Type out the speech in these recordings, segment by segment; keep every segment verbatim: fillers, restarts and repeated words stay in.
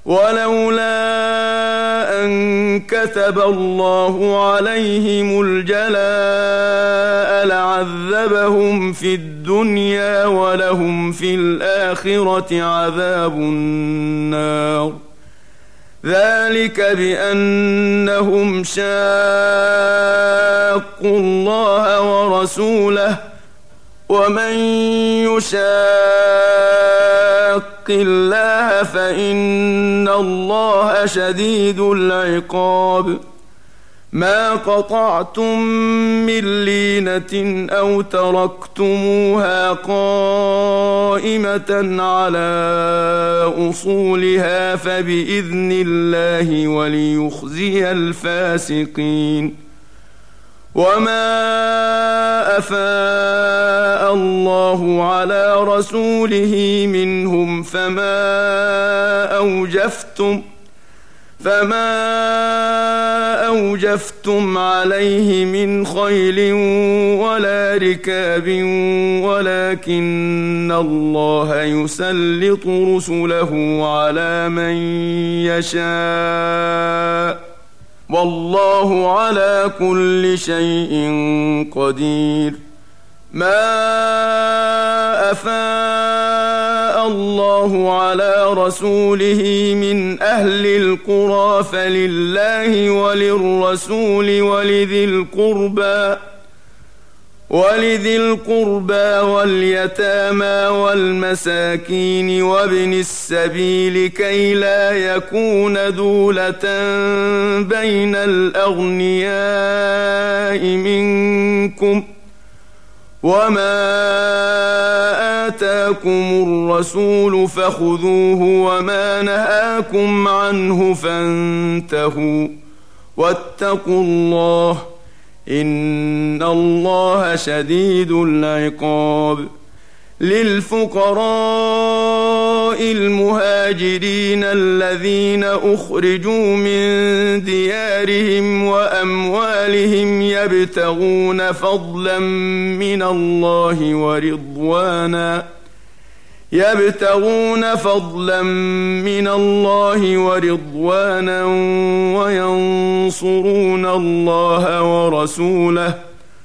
ولولا أن كتب الله عليهم الجلاء لعذبهم في الدنيا ولهم في الآخرة عذاب النار ذلك بأنهم شاقوا الله ورسوله ومن يشاق الله فإن الله شديد العقاب ما قطعتم من لينة أو تركتموها قائمة على أصولها فبإذن الله وليخزي الفاسقين وما أفاء الله على رسوله منهم فما أوجفتم فما أوجفتم عليه من خيل ولا ركاب ولكن الله يسلط رسله على من يشاء والله على كل شيء قدير ما أفاء الله على رسوله من أهل القرى فلله وللرسول ولذي القربى ولذي القربى واليتامى والمساكين وابن السبيل كي لا يكون دولة بين الأغنياء منكم وما آتاكم الرسول فخذوه وما نهاكم عنه فانتهوا واتقوا الله إن الله شديد العقاب للفقراء المهاجرين الذين أخرجوا من ديارهم وأموالهم يبتغون فضلا من الله ورضوانا يبتغون فضلا من الله ورضوانا وينصرون الله ورسوله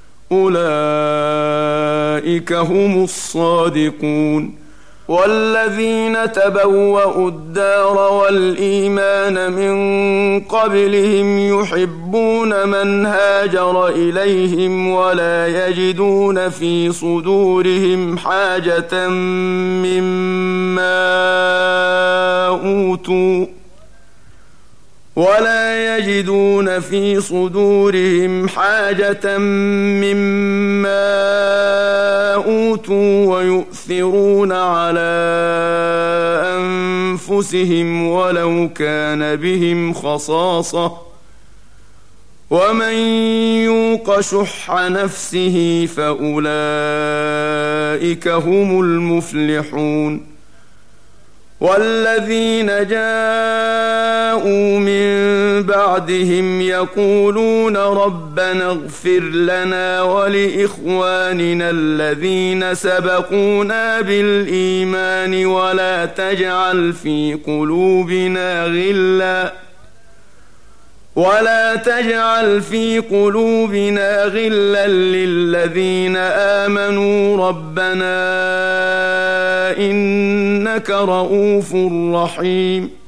أولئك هم الصادقون والذين تبوأوا الدار والإيمان من قبلهم يحبون من هاجر إليهم ولا يجدون في صدورهم حاجة مما أوتوا ولا يجدون في صدورهم حاجة مما أوتوا ويؤثرون على أنفسهم ولو كان بهم خصاصة ومن يوق شح نفسه فأولئك هم المفلحون والذين جاءوا من بعدهم يقولون ربنا اغفر لنا ولإخواننا الذين سبقونا بالإيمان ولا تجعل في قلوبنا غلا ولا تجعل في قلوبنا غلا للذين آمنوا ربنا إنك رؤوف رحيم